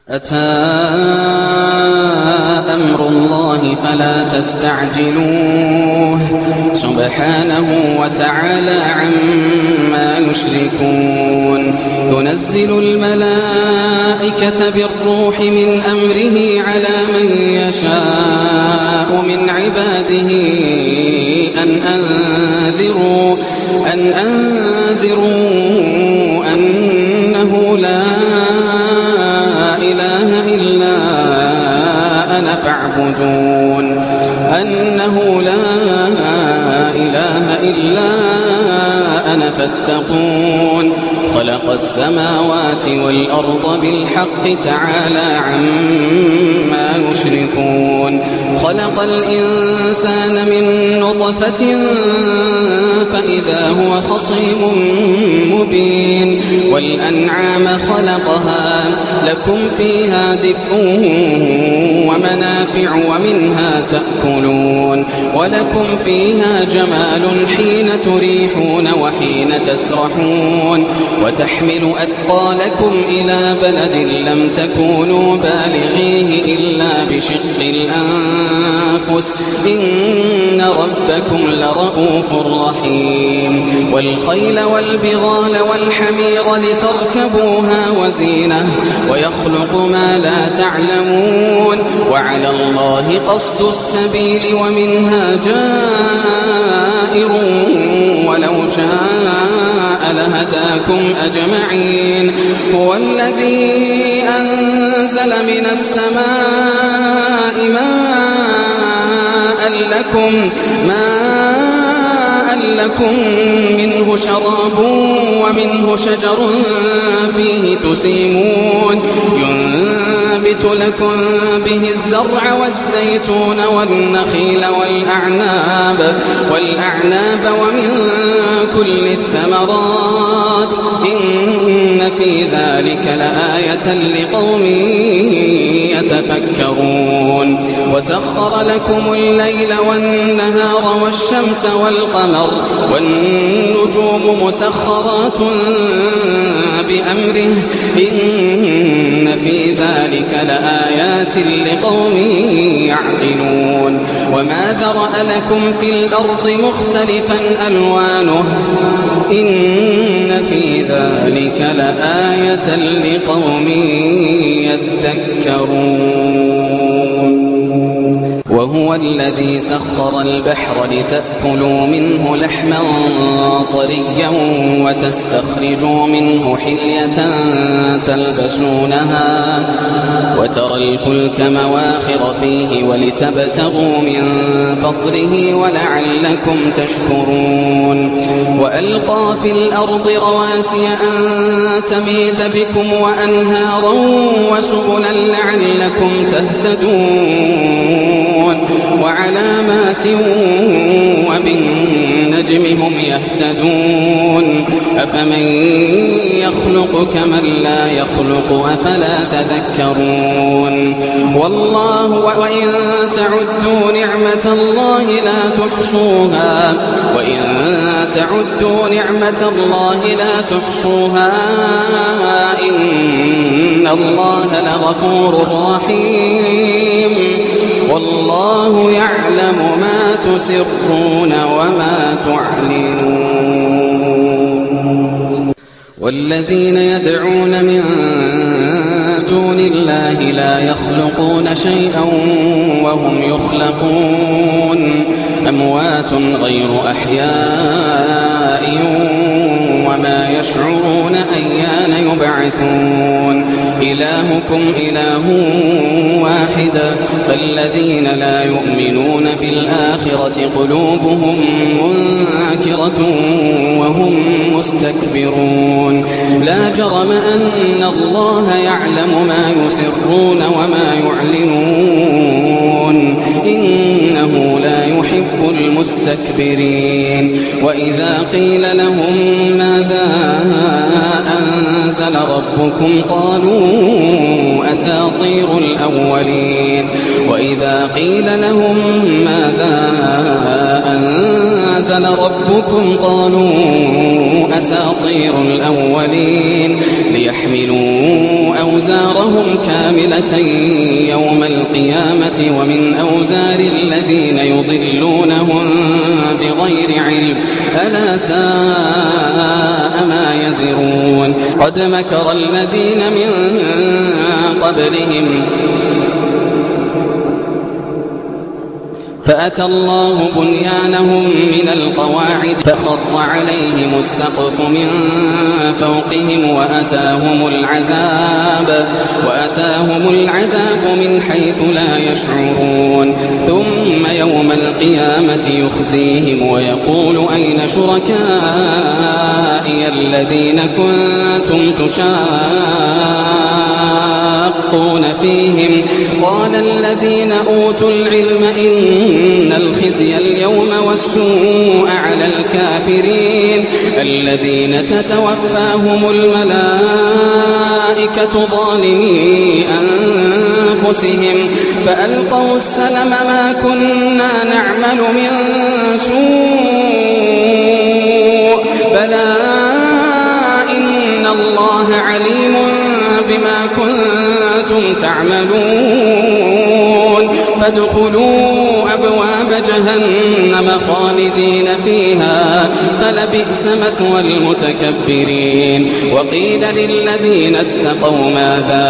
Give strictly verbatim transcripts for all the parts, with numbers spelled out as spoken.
أتى أمر الله فلا تستعجلوه سبحانه وتعالى عما يشركون ينزل الملائكة بالروح من أمره على من يشاء من عباده أن أنذروا أن أنذروا أنه لا إله إلا أنا فاعبدون أنه لا إله إلا أنا فاتقون خلق السماوات والأرض بالحق تعالى عما يشركون خلق الإنسان من نطفة فإذا هو خصيم مبين والأنعام خلقها لكم فيها دفء ومنافع ومنها تأكلون ولكم فيها جمال حين تريحون وحين تسرحون وتحمل أثقالكم إلى بلد لم تكونوا بالغيه إلا بشق الأنفس إن ربكم لرؤوف رحيم والخيل والبغال والحمير لتركبوها وزينة ويخلق ما لا تعلمون وعلى الله قصد السبيل ومنها جائر ولو شاء لهداكم أجمعين هو الذي أنزل من السماء ماء لكم ماء لكم منه شراب ومنه شجر فيه تسيمون ينبت لكم به الزرع والزيتون والنخيل والأعناب والأعناب ومن كل الثمرات إن في ذلك لآية لقوم يتفكرون وسخر لكم الليل والنهار والشمس والقمر والنجوم مسخرات بأمره إن في ذلك لآيات لقوم يعقلون وما ذرأ لكم في الأرض مختلفا ألوانه إن في ذلك لآية لقوم يذكرون وهو الذي سخر البحر لتأكلوا منه لحما طريا وتستخرجوا منه حلية تلبسونها وترى الفلك مواخر فيه ولتبتغوا من فضله ولعلكم تشكرون وألقى في الأرض رواسي أن تميد بكم وأنهارا وسبلا لعلكم تهتدون وعلامات وبالنجم هم يهتدون أفمن يخلق كمن لا يخلق أفلا تذكرون والله وإن تعدوا نعمة الله لا تحصوها وإن تعدوا نعمة الله لا تحصوها إن الله لغفور رحيم والله يعلم ما تسرون وما تعلنون والذين يدعون من دون الله لا يخلقون شيئا وهم يخلقون أموات غير أحياء وما يشعرون أيان يبعثون إلهكم إله واحد فالذين لا يؤمنون بالآخرة قلوبهم منكرة وهم مستكبرون لا جرم أن الله يعلم ما يسرون وما يعلنون إنه لا يحب المستكبرين وإذا قيل لهم ماذا أنزل ربكم قالوا أساطير الأولين وإذا قيل لهم ماذا أنزل ربكم قالوا أساطير الأولين ليحملوا أوزارهم كاملة يوم القيامة ومن أوزار الذين يضلونهم بغير علم ألا ساء ما يزرون قد مكر الذين من قبلهم فأتى الله بنيانهم من القواعد فخر عليهم السقف من فوقهم وأتاهم العذاب وأتاهم العذاب من حيث لا يشعرون ثم يوم القيامة يخزيهم ويقول أين شركائي الذين كنتم تشاقون فيهم قال الذين أوتوا العلم إن الخزي اليوم والسوء على الكافرين الذين تتوفاهم الملائكة ظالمي أنفسهم فألقوا السلم ما كنا نعمل من سوء بلى إن الله عليم بما كنتم تعملون فادخلوا أبواب جهنم خالدين فيها فلبئس مثوى المتكبرين وقيل للذين اتقوا ماذا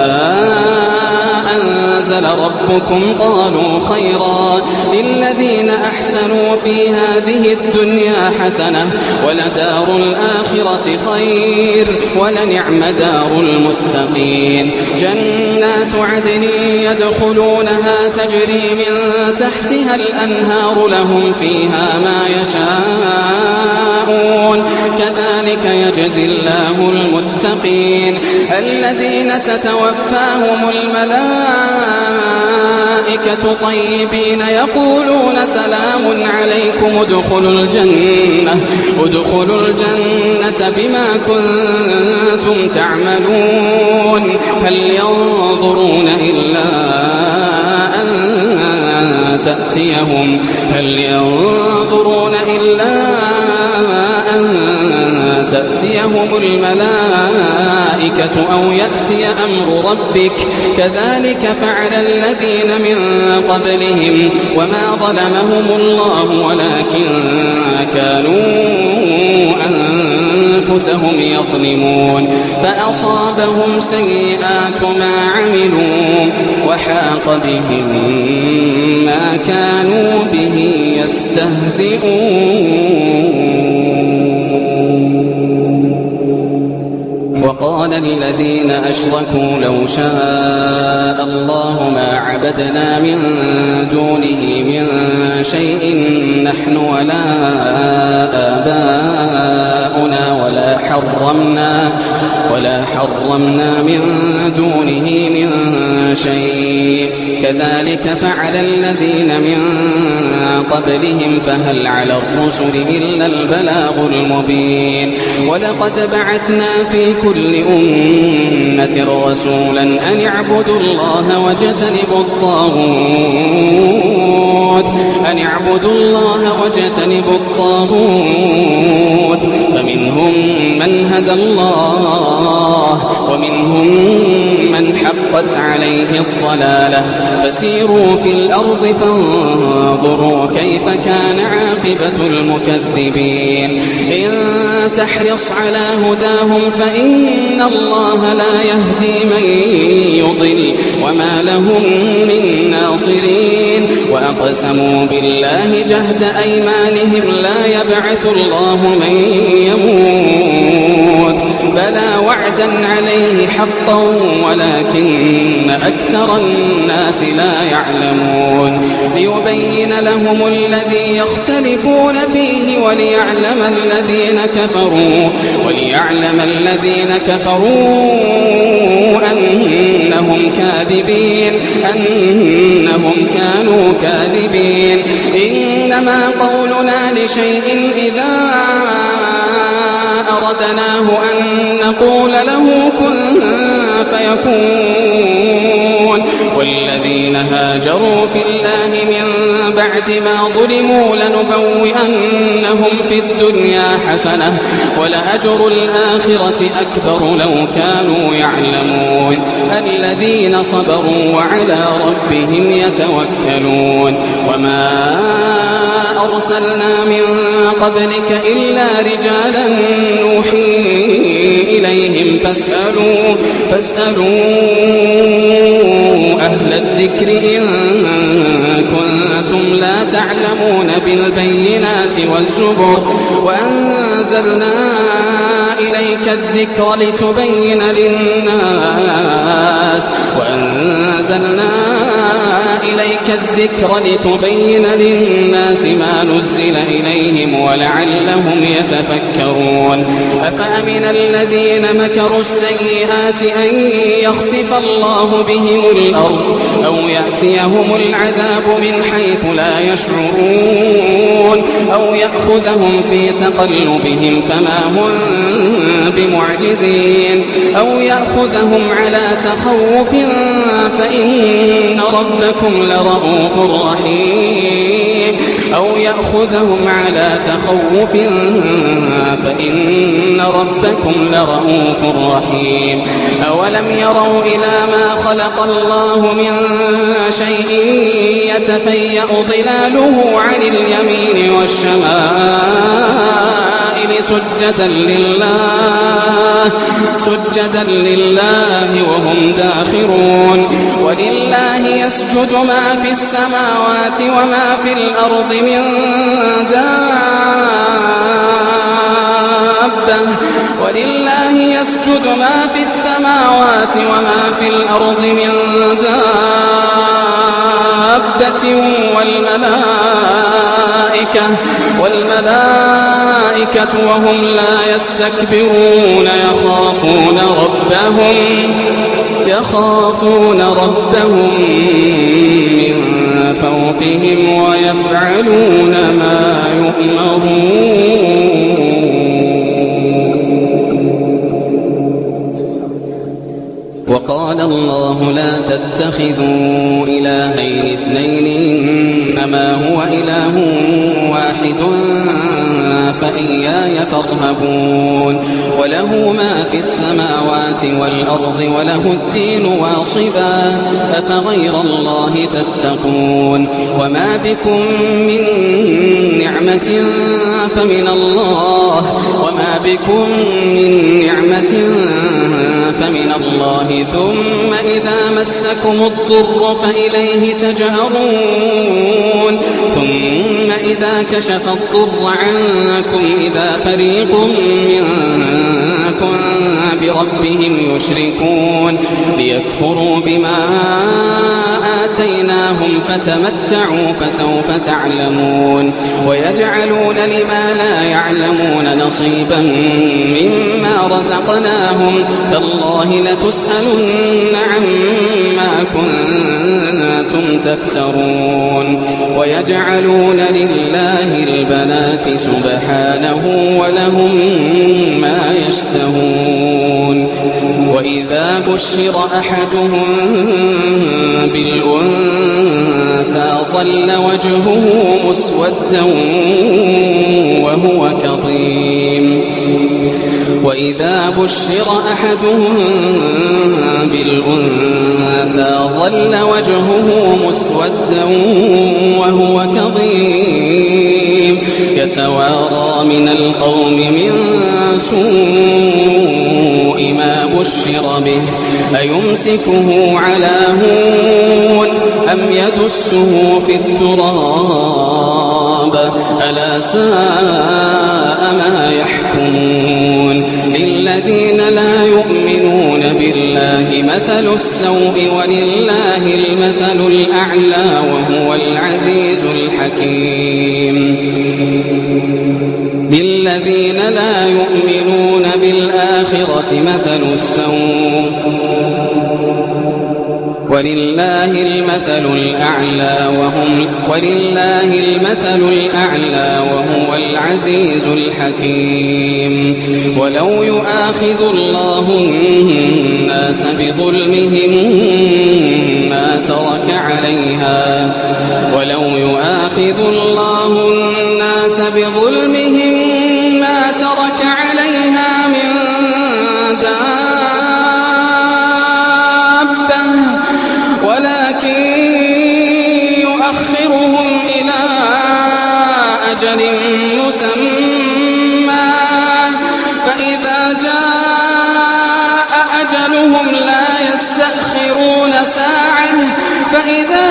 أنزل ربكم قالوا خيرا للذين أحسنوا في هذه الدنيا حسنة ولدار الآخرة خير ولنعم دار المتقين جنات عدن يدخلونها تجري من تحتها الأنهار لهم فيها ما يشاءون كذلك يجزي الله المتقين الذين تتوفاهم الملائكة طيبين يقولون سلام عليكم ادخلوا الجنة ادخلوا الجنة بما كنتم تعملون هل ينظرون إلا أن تأتيهم هل ينظرون إلا أن تأتيهم الملائكة أو يأتي أمر ربك كذلك فعل الذين من قبلهم وما ظلمهم الله ولكن كانوا أنفسهم يظلمون فأصابهم سيئات ما عملوا وحاق بهم ما كانوا به يستهزئون وقال الذين أشركوا لو شاء الله ما عبدنا من دونه من شيء نحن ولا آباؤنا ولا حرمنا ولا حرمنا من دونه من شيء كذلك فعل الذين من قبلهم فهل على الرسل إلا البلاغ المبين ولقد بعثنا في كل أمة رسولا أن اعبدوا الله واجتنبوا الطاغوت أن اعبدوا الله واجتنبوا الطاغوت فمنهم من هدى الله ومنهم من حقت عليه الضلالة فسيروا في الأرض فانظروا كيف كان عاقبة المكذبين إن تحرص على هداهم فإن الله لا يهدي من يضل وما لهم من ناصرين وأقسموا بالله جهد أيمانهم لا يبعث الله من يموت بلى وعدا عليه حقا ولكن أكثر الناس لا يعلمون ليبين لهم الذي يختلفون فيه وليعلم الذين كفروا وليعلم الذين كفروا أنهم كاذبين أنهم كانوا كاذبين إنما قولنا لشيء إذا أردناه أن نقول له كن فيكون والذين هاجروا في الله من بعد بعد ما ظلموا لنبوئنهم في الدنيا حسنة ولأجر الآخرة أكبر لو كانوا يعلمون الذين صبروا وعلى ربهم يتوكلون وما أرسلنا من قبلك إلا رجالا نوحي إليهم فاسألوا, فاسألوا أهل الذكر إن كنتم لا تعلمون بالبينات والزبر وأنزلنا إليك الذكر لتبين للناس وأنزلنا إليك الذكر لتبين للناس ما نزل إليهم ولعلهم يتفكرون أفأمن الذين مكروا السيئات أن يخسف الله بهم الأرض أو يأتيهم العذاب من حيث لا يشعرون أو يأخذهم في تقلبهم فما هم بمعجزين أو يأخذهم على تخوف فإن ربكم لرؤوف رحيم أو يأخذهم على تخوف فإن ربكم لرؤوف رحيم أولم يروا إلى ما خلق الله من شيء يتفيأ ظلاله عن اليمين والشمائل سجدا لله سجدا لله وهم داخرون ولله يسجد ما في السماوات وما في الأرض من دابة ولله يسجد ما في السماوات وما في الأرض من دابة والملائكة والملائكة وهم لا يستكبرون يخافون ربهم يخافون ربهم من فوقهم ويفعلون ما يؤمرون. وقال الله لا تتخذوا إلهين اثنين إنما هو إله واحد فإياي فارهبون وله ما في السماوات والأرض وله الدين واصبا أفغير الله تتقون وما بكم من نعمة فمن الله وما بكم من نعمة فمن الله ثم إذا مسكم الضر فإليه تجأرون ثم إذا كشف الضر عنكم إذا فريق منكم بربهم يشركون ليكفروا بما آتيناهم فتمتعوا فسوف تعلمون ويجعلون لما لا يعلمون نصيبا مما رزقناهم تالله لتسألن عما كنتم تفترون ويجعلون لله البنات سبحانه ولهم ما يشتهون وإذا بشر أحدهم بالأنثى ظل وجهه مسودا وهو كظيم وإذا بشر أحدهم بالأنثى ظل وجهه مسودا وهو كظيم يتوارى من القوم من سوء ما بشر به أيمسكه على هون أم يدسه في التراب ألا ساء ما يحكمون للذين لا يؤمنون بالله مثل السوء ولله المثل الأعلى وهو العزيز الحكيم للذين لا يؤمنون بالآخرة مثل السوء ولله المثل الأعلى وهم ولله المثل الأعلى وهو العزيز الحكيم ولو يؤاخذ الله الناس بظلمهم ما ترك عليها ولو يؤاخذ أجل مسمى فإذا جاء أجلهم لا يستأخرون ساعة فإذا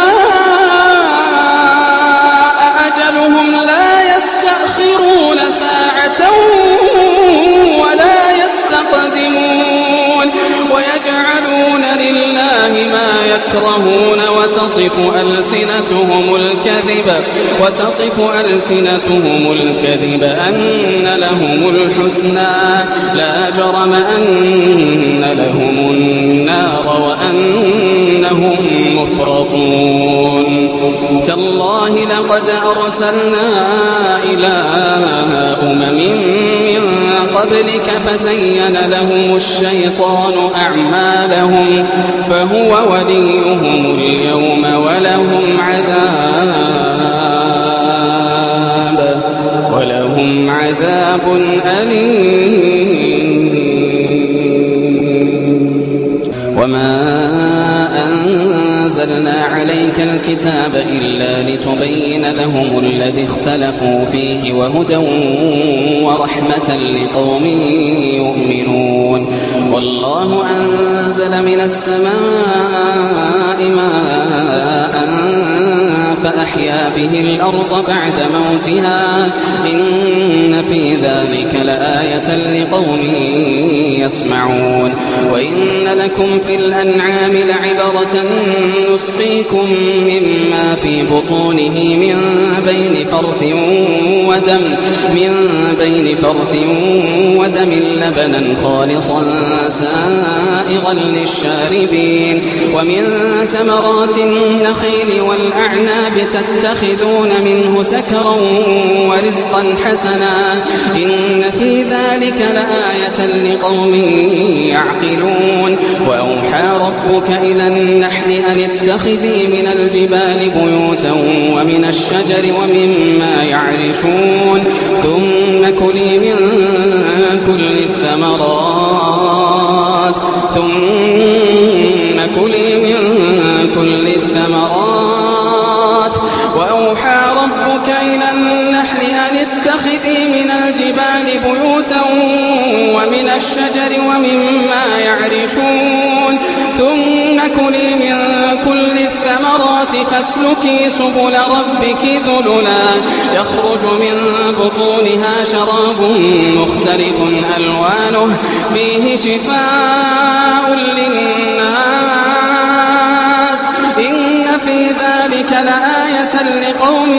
جاء أجلهم لا يستأخرون ساعة ولا يستقدمون ويجعلون لله ما يكرهون وتصف ألسنتهم الكذب وتصف ألسنتهم الكذب أن لهم الحسنى لا جرم أن لهم النار وأنهم مفرطون تالله لقد أرسلنا إلى أمم من قبلك فزين لهم الشيطان أعمالهم فهو وليهم اليوم ولهم عذاب ولهم عذاب أليم وما أنزلنا عليك الكتاب إلا لتبين لهم الذي اختلفوا فيه وهدى ورحمة لقوم يؤمنون والله أنزل من السماء ماء فأحيا به الأرض بعد موتها إن في ذلك لآية لقوم يسمعون وإن لكم في الأنعام لعبرة نسقيكم مما في بطونه من بين فرث ودم من بين فرث ودم لبنا خالصا سائغا للشاربين ومن ثمرات النخيل والأعناب تتخذون منه سكرا ورزقا حسنا إن في ذلك لآية لقوم يعقلون وأوحى ربك إلى النحل أن اتخذي من الجبال بيوتا ومن الشجر ومما يعرشون ثم كلي من كل الثمرات ثم كلي من كل الثمرات وأوحى ربك إلى النحل أن اتخذي من الجبال بيوتا ومن الشجر ومما يعرشون ثم كلي من كل الثمرات فاسلكي سبل ربك ذللا يخرج من بطونها شراب مختلف ألوانه فيه شفاء للناس إن في ذلك لآية لقوم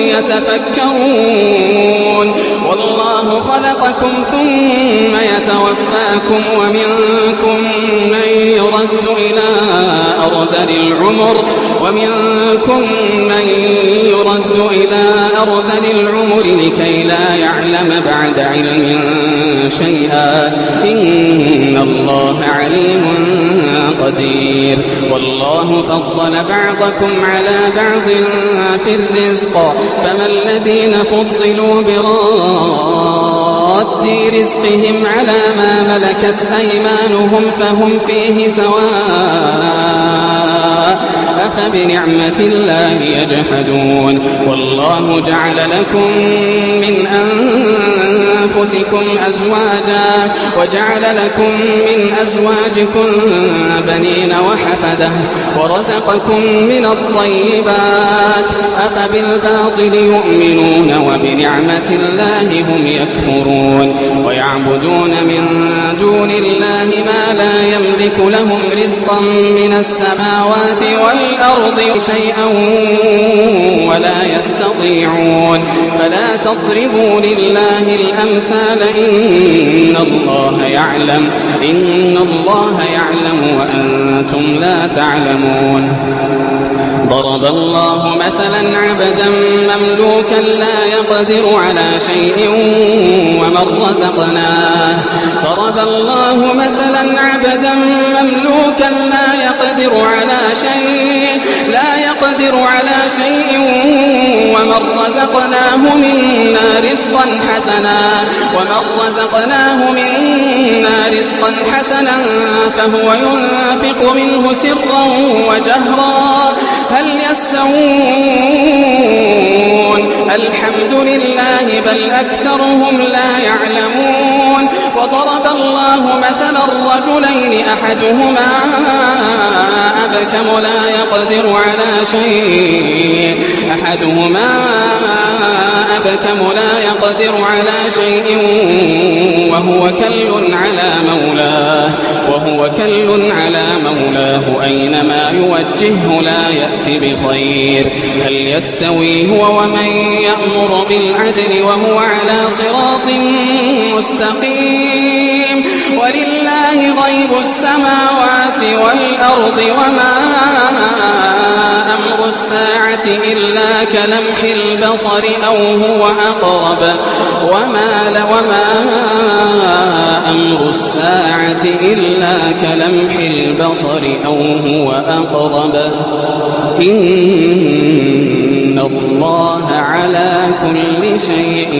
يتفكرون والله خلقكم ثم يتوفاكم ومنكم من يرد إلى أرذل العمر ومنكم من يرد إلى أرذل العمر لكي لا يعلم بعد علم شيئا إن الله عليم قدير والله فضل بعضكم على بعض في الرزق فما الذين فضلوا براد رزقهم على ما ملكت أيمانهم فهم فيه سواء أفبنعمة الله يجحدون والله جعل لكم من أنفسكم أزواجا وجعل لكم من أزواجكم بنين وحفدة ورزقكم من الطيبات أفبالباطل يؤمنون وبنعمة الله هم يكفرون ويعبدون من دون الله ما لا يملك لهم رزقا من السماوات والأرض شيئا ولا يستطيعون فلا تضربوا لله الأمثال إن الله يعلم إن الله يعلم وأنتم لا تعلمون ضرب الله مثلا عبدا مملوكا لا يقدر على شيء ومن رزقناه ضرب الله مثلا عبدا مملوكا لا يقدر على شيء لا يقدر على شيء ومن رزقناه منا رزقا حسنا ومن رزقناه منا رزقا حسنا فهو ينفق منه سرا وجهرا هل يستوون الحمد لله بل أكثرهم لا يعلمون. وضرب الله مثلا الرجلين أحدهما أبكم لا يقدر على شيء أحدهما أبكم لا يقدر على شيء وهو كل على مولاه وهو كل على مولاه أينما يوجهه لا يأتي بخير. هل يستوي هو ومن يأمر بالعدل وهو على صراط مستقيم. ولله غيب السماوات والأرض وما أمر الساعة إلا كلمح البصر أو هو أقرب وما وما أمر الساعة إلا كلمح البصر أو هو أقرب إن الله على كل شيء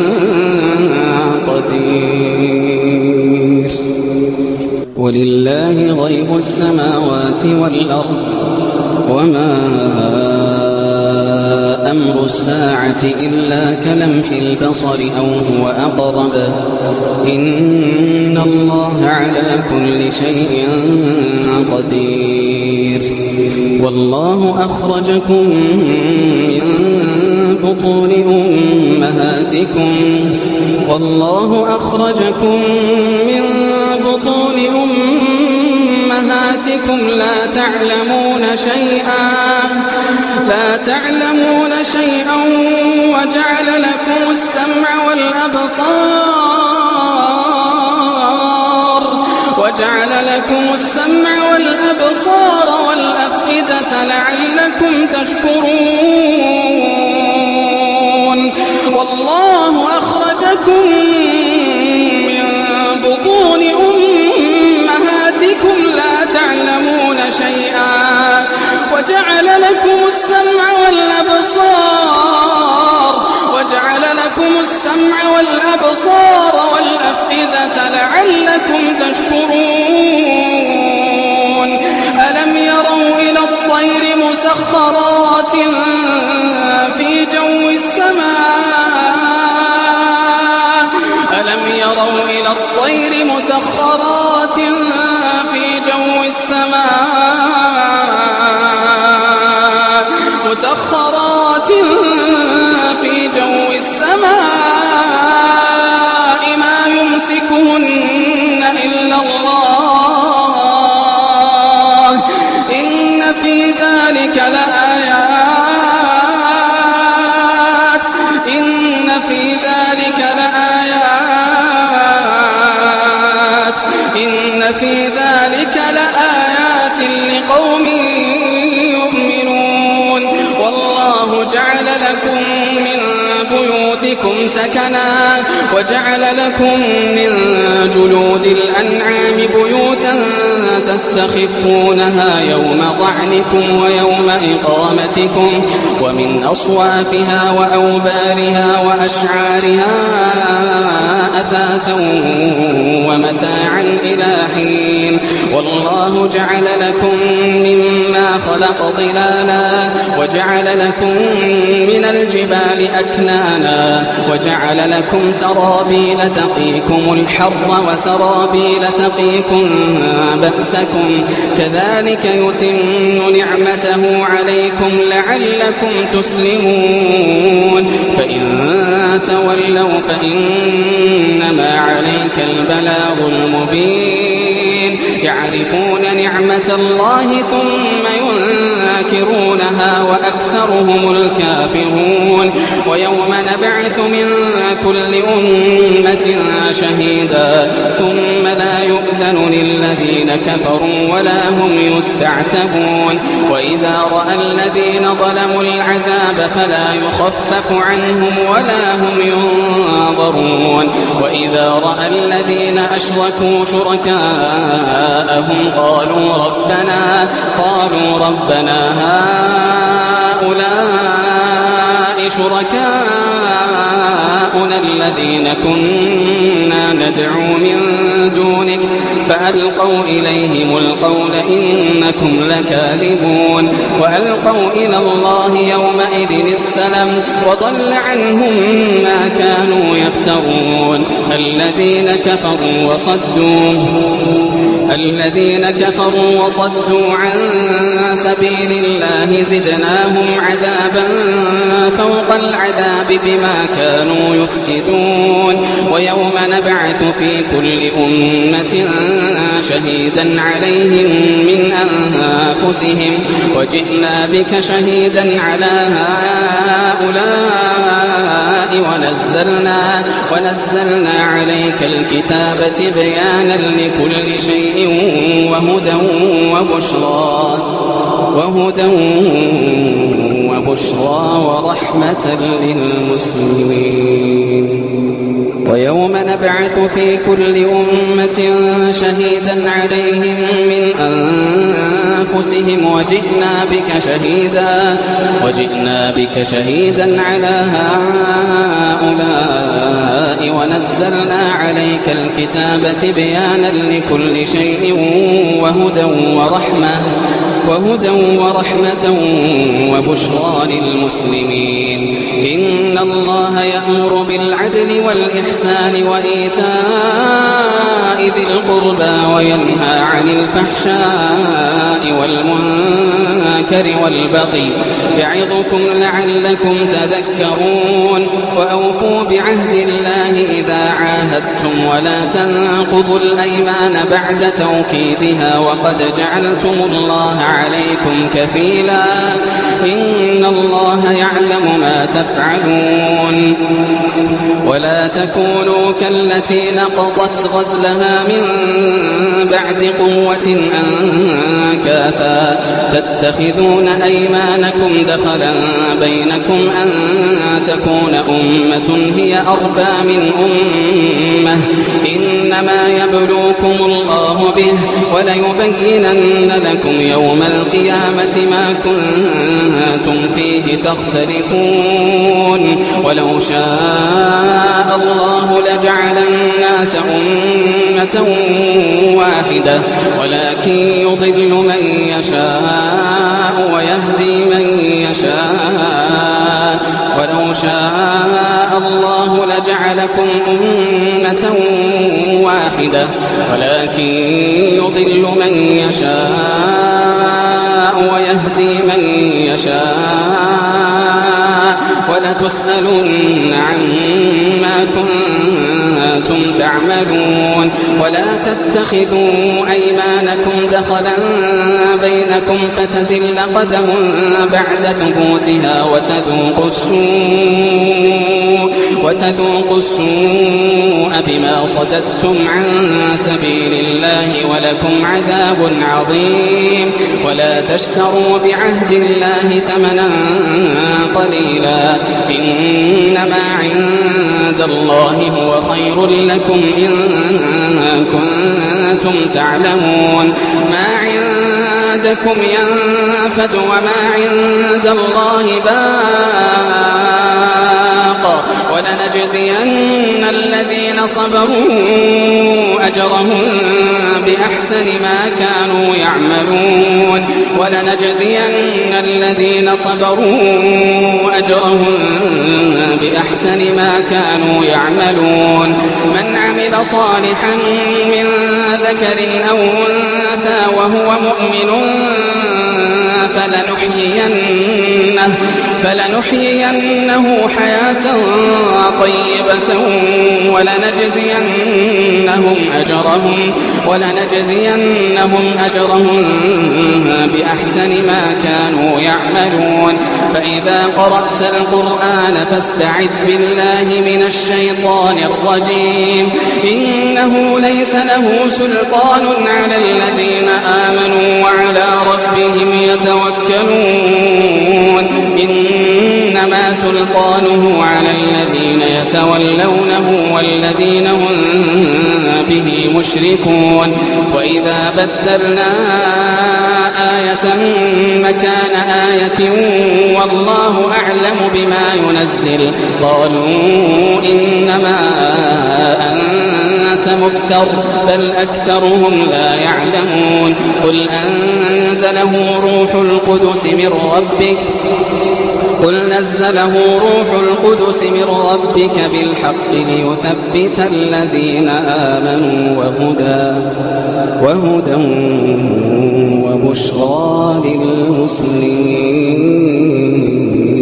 قدير. ولله غيب السماوات والأرض وما أمر الساعة إلا كلمح البصر أو هو أقرب إن الله على كل شيء قدير. والله أخرجكم من بطون أمهاتكم والله أخرجكم من بطون أمهاتكم لا تعلمون شيئا لا تعلمون شيئا وجعل لكم السمع والأبصار وجعل لكم السمع والأبصار والأفئدة لعلكم تشكرون. والله أخرجكم من بطون أمهاتكم لا تعلمون شيئا وجعل لكم السمع والأبصار وجعل لكم السمع والأبصار والأفئدة لعلكم تشكرون. ألم يروا إلى الطير مسخرات في جو السماء ألم يروا إلى الطير مسخرات في جو السماء مسخرات في جو السماء ما يمسكهن إلا الله إن في ذلك لآيات إن في ذلك لآيات إن في ذلك لآيات لقوم يؤمنون. والله جعل لكم من بيوتكم سكنا وجعل لكم من جلود الأنعام بيوتا تستخفونها يوم ظعنكم ويوم إقامتكم ومن أصوافها وأوبارها وأشعارها أثاثا ومتاعا إلى حين. والله جعل لكم مما خلق ظلالا وجعل لكم من الجبال أكنانا وجعل لكم سرابيل تقيكم الحر وسرابيل تقيكم بأسكم كذلك يتم نعمته عليكم لعلكم تسلمون. فإن تولوا فإنما عليك البلاغ المبين. يعرفون نعمة الله ثم ينكرونها وأكثرهم الكافرون. ويوم نبعث من كل أمة شهيدا ثم لا يؤذن للذين كفروا ولا هم يستعتبون. وإذا رأى الذين ظلموا العذاب فلا يخفف عنهم ولا هم ينظرون. وإذا رأى الذين أشركوا شركاءهم قالوا ربنا قالوا ربنا هؤلاء شركاؤنا الذين كنا ندعو من دونك فألقوا إليهم القول إنكم لكاذبون وألقوا إلى الله يومئذ السلام وضل عنهم ما كانوا يفترون الذين كفروا وصدوا الذين كفروا وصدوا عن سبيل الله زدناهم عذابا فوق العذاب بما كانوا يفسدون ويوم نبعث في كل أمة شهيدا عليهم من أنفسهم وجئنا بك شهيدا على هؤلاء ونزلنا, ونزلنا عليك الكتاب بيانا لكل شيء وهدى وبشرى وهدى وبشرى ورحمة للمسلمين ويوم نبعث في كل أمة شهيدا عليهم من أنفسهم وجئنا بك شهيدا وجئنا بك شهيدا على هؤلاء ونزلنا عليك الكتاب بيانا لكل شيء وهدى ورحمة وهدى ورحمة وبشرى للمسلمين إن الله يأمر بالعدل والإحسان وإيتاء ذي القربى وينهى عن الفحشاء والمنكر والبغي يعظكم لعلكم تذكرون وأوفوا بعهد الله إذا عاهدتم ولا تنقضوا الأيمان بعد توكيدها وقد جعلتم الله عليكم كفيلا إن الله يعلم ما تفعلون ولا تكونوا كالتي نقضت غزلها من بعد قوة أنكاثا تتخذون أيمانكم دخلا بينكم أن تكون أمة هي أربى من أمة إنما يبلوكم الله به وليبينن لكم يوم القيامة ما كنتم فيه تختلفون ولو شاء الله لجعل الناس أمة واحدة ولكن يضل من يشاء ويهدي من يشاء ولو شاء الله لجعلكم أمة واحدة ولكن يضل من يشاء ويهدي من يشاء ولتسألن عما كنتم تعملون ولا تتخذوا أيمانكم دخلا بينكم فتزل قدم بعد ثبوتها وتذوقوا السوء وتذوقوا السوء بما صددتم عن سبيل الله ولكم عذاب عظيم ولا تشتروا بعهد الله ثمنا قليلا إنما عند الله هو خير لكم إن كنتم تعلمون ما عندكم ينفد وما عند الله باق ولنجزين الذين صبروا أجرهم بأحسن ما كانوا يعملون ولنجزين الذين صبروا أجرهم بأحسن ما كانوا يعملون من عمل صالحا من ذكر أو أنثى وهو مؤمن فلنحيينه, فلنحيينه حياة طيبة ولنجزينهم أجرهم, ولنجزينهم أجرهم بأحسن ما كانوا يعملون فإذا قرأت القرآن فاستعذ بالله من الشيطان الرجيم إنه ليس له سلطان على الذين آمنوا وعلى ربهم يتوكلون إنما سلطانه على الذين يتولونه والذين هم به مشركون وإذا بدلنا آية مكان آية والله أعلم بما ينزل قالوا إنما أنت مفتر بل أكثرهم لا يعلمون قل أنزله روح القدس من ربك قل نزله روح القدس من ربك بالحق ليثبت الذين آمنوا وهدى وهدى وبشرى للمسلمين.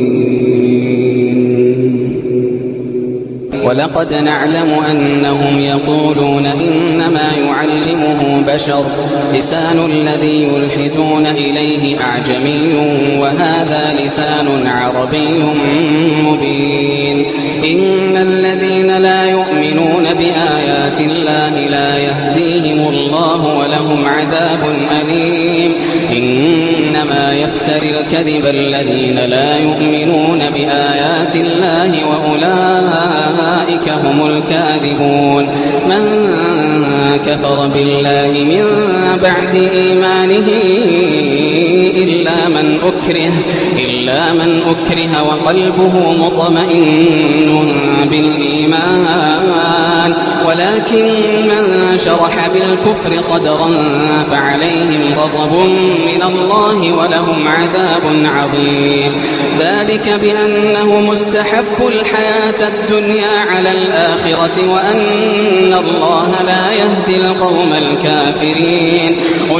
ولقد نعلم أنهم يقولون إنما يعلمه بشر لسان الذي يلحدون إليه أعجمي وهذا لسان عربي مبين. إن الذين لا يؤمنون بآيات الله لا يهديهم الله ولهم عذاب أليم. إنما يفتري الكذب الذين لا يؤمنون بآيات الله وأولئك هم الكاذبون. من كفر بالله من بعد إيمانه إلا من أكره إلا من أكره وقلبه مطمئن بالإيمان ولكن من شرح بالكفر صدرا فعليهم غضب من الله ولهم عذاب عظيم. ذلك بأنه مستحب الحياة الدنيا على الآخرة وأن الله لا يهدي القوم الكافرين.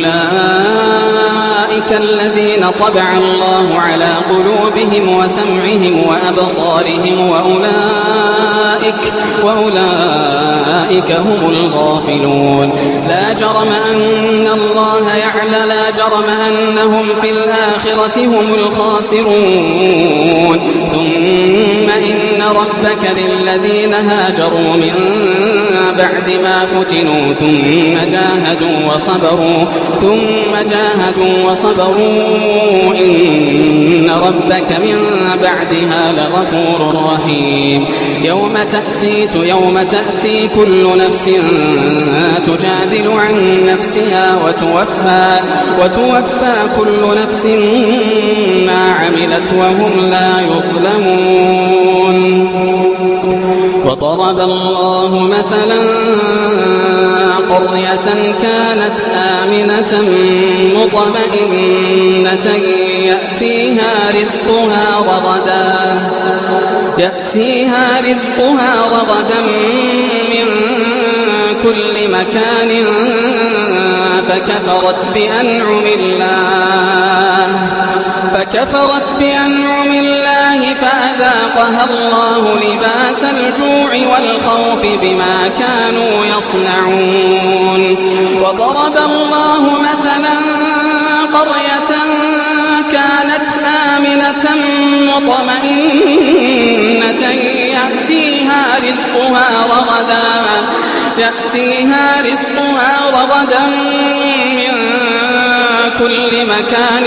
أولئك الذين طبع الله على قلوبهم وسمعهم وأبصارهم وأولئك, وأولئك هم الغافلون. لا جرم أن الله يعلم لا جرم أنهم في الآخرة هم الخاسرون. ثم إن ربك للذين هاجروا من بعد ما فتنوا ثم جاهدوا وصبروا ثم جاهدوا وصبروا إن ربك من بعدها لغفور رحيم. يوم تأتي يوم تأتي كل نفس تجادل عن نفسها وتوفى وتوفى كل نفس ما عملت وهم لا يظلمون. وضرب الله مثلا قرية كانت آمنة مطمئنة يأتيها رزقها رغدا يأتيها رزقها رغدا من كل مكان فكفرت بأنعم الله فكفرت بأنعم الله فأذاقها الله لباس الجوع والخوف بما كانوا يصنعون. وضرب الله مثلا قرية كانت آمنة مطمئنة يأتيها رزقها رغدا يأتيها رزقها رغدا من كل مكان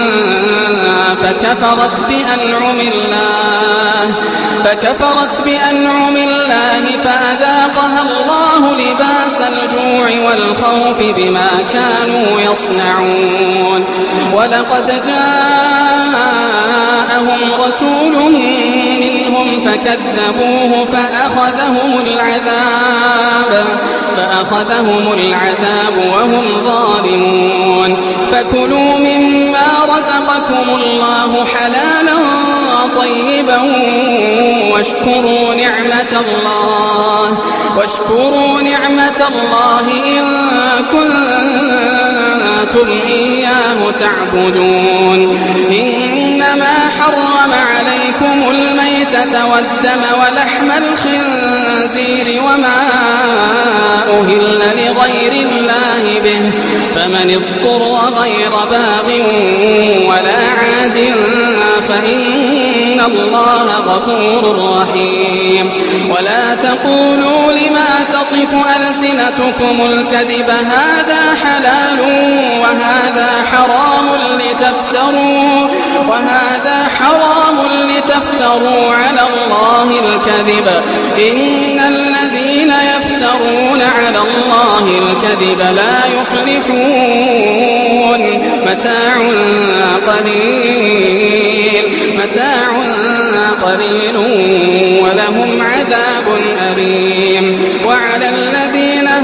فكفرت بأنعم الله فكفرت بأنعم الله فأذاقها الله لباس الجوع والخوف بما كانوا يصنعون. ولقد جاءهم رسول منهم فكذبوه فأخذهم العذاب فأخذهم العذاب وهم ظالمون. فكلوا مما رزقكم الله حلالا طيبا واشكروا نعمة الله واشكروا نعمة الله إن كنتم إياه تعبدون. إنما حرم عليكم الميتة والدم ولحم الخنزير وما أهل لغير الله به فمن اضطر غير باغ ولا عاد فإن الله غفور رحيم. ولا تقولوا لما تصف ألسنتكم الكذب هذا حلال وهذا حرام لتفتروا وهذا حرام لتفتروا على الله الكذب. إن الذين يفترون على الله الكذب لا يفلحون. متاع قليل متاع قليل ولهم عذاب أليم. وعلى الذين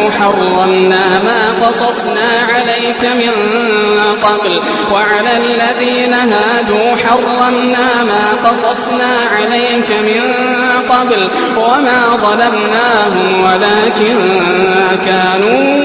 هادوا حرمنا ما قصصنا عليك من قبل وعلى الذين هادوا حرمنا ما قصصنا عليك من قبل وما ظلمناهم ولكن كانوا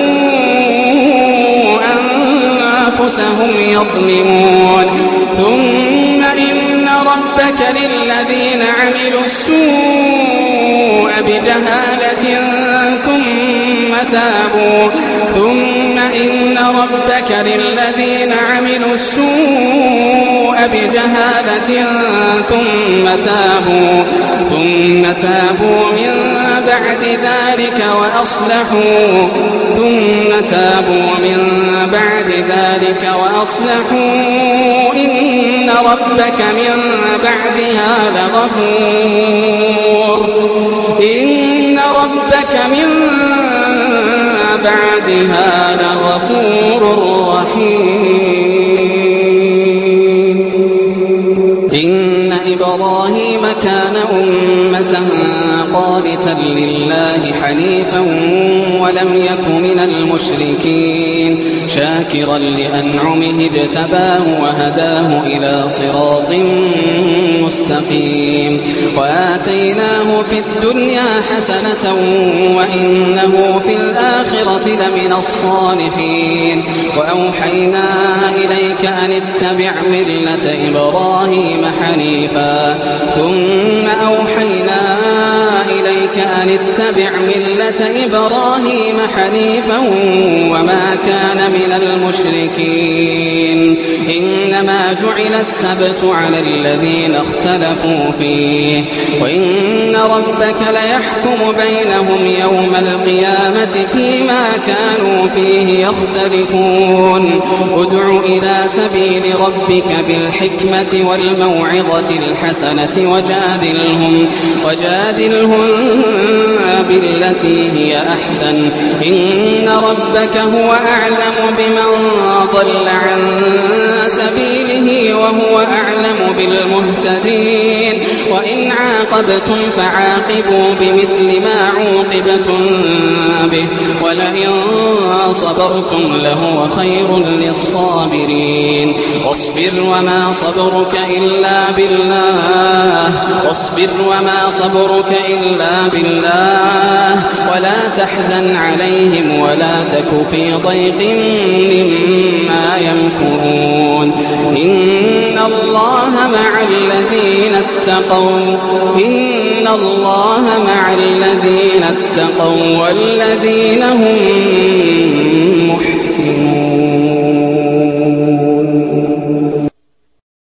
أنفسهم يظلمون ثم إن ربك للذين عملوا السوء بجهالة ثم تابوا ثم إن ربك للذين عملوا السوء بجهالة ثم تابوا ثم تابوا من بعد ذلك وأصلحوا ثم تابوا من بعد ذلك وأصلحوا إن ربك من بعدها لغفور إن ربك من بعدها لغفور رحيم إن إبراهيم كان أمة قانتا لله حنيفا ولم يك من المشركين شاكرا لأنعمه اجتباه وهداه إلى صراط مستقيم وآتيناه في الدنيا حسنة وإنه في الآخرة لمن الصالحين وأوحينا إليك أن اتبع ملة إبراهيم حنيفا ثم أوحينا إليك أن اتبع ملة إبراهيم حنيفا وما كان من المشركين إنما جعل السبت على الذين اختلفوا فيه وإن ربك ليحكم بينهم يوم القيامة فيما كانوا فيه يختلفون ادع إلى سبيل ربك بالحكمة والموعظة الحسنة وجادلهم وجادلهم بالتي هي أحسن إن ربك هو أعلم بمن ضل عن سبيله وهو أعلم بالمهتدين وإن عاقبتم فعاقبوا بمثل ما عوقبتم به ولئن صبرتم لهو خير للصابرين واصبر وما صبرك إلا بالله واصبر وما صبرك إلا بالله ولا تحزن عليهم ولا تك في ضيق مما يمكرون إن الله مع الذين اتقوا إن الله مع الذين اتقوا والذين هم محسنون